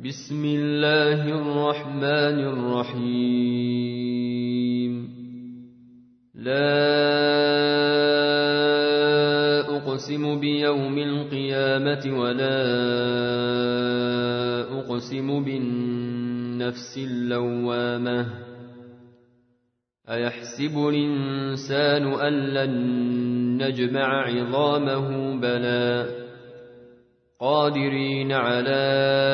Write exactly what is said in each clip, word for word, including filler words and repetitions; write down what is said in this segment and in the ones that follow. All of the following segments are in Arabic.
بسم الله الرحمن الرحيم لا أقسم بيوم القيامة ولا أقسم بالنفس اللوامة أيحسب الإنسان أن لن نجمع عظامه بلى قادرين على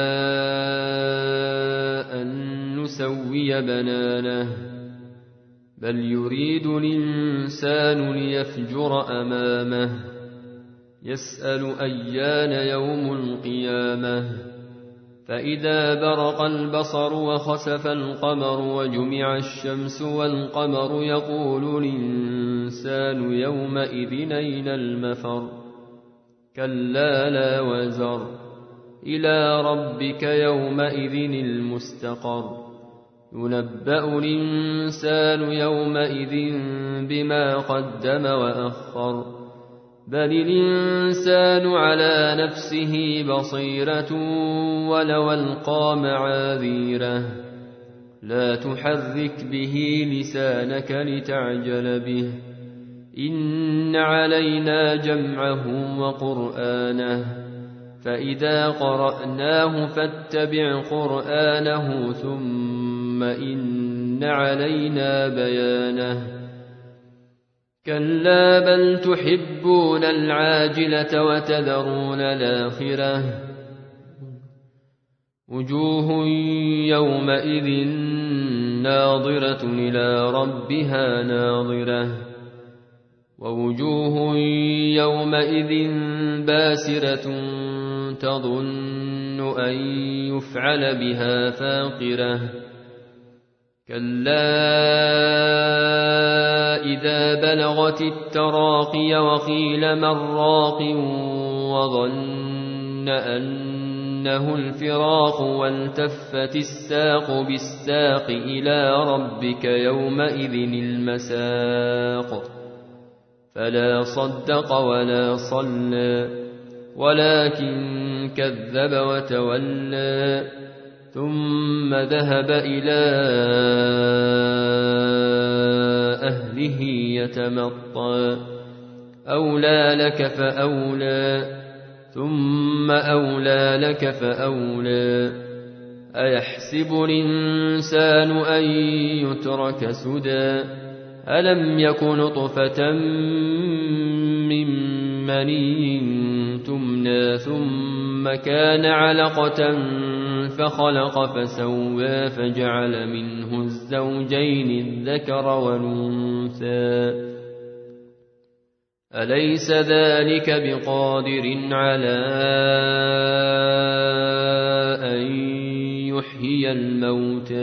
أن نسوي بنانه بل يريد الإنسان ليفجر أمامه يسأل أيان يوم القيامة فإذا برق البصر وخسف القمر وجمع الشمس والقمر يقول الإنسان يومئذ أين المفر كلا لا وزر إلى ربك يومئذ المستقر ينبأ الإنسان يومئذ بما قدم وأخر بل الإنسان على نفسه بصيرة ولو ألقى معاذيره لا تحرك به لسانك لتعجل به إن علينا جمعه وقرآنه فإذا قرأناه فاتبع قرآنه ثم إن علينا بيانه كلا بل تحبون العاجلة وتذرون الآخرة وجوه يومئذ ناظرة إلى ربها ناظرة ووجوه يومئذ باسرة تظن أن يفعل بها فاقرة كلا إذا بلغت التراقي وقيل من راق وظن أنه الفراق والتفت الساق بالساق إلى ربك يومئذ المساق فلا صدق ولا صلى ولكن كذب وتولى ثم ذهب إلى أهله يتمطى أولى لك فأولى ثم أولى لك فأولى أيحسب الإنسان أن يترك سدى ألم يكن نطفة من مني تمنى ثم كان علقة فخلق فسوى فجعل منه الزوجين الذكر والأنثى أليس ذلك بقادر على أن يحيي الموتى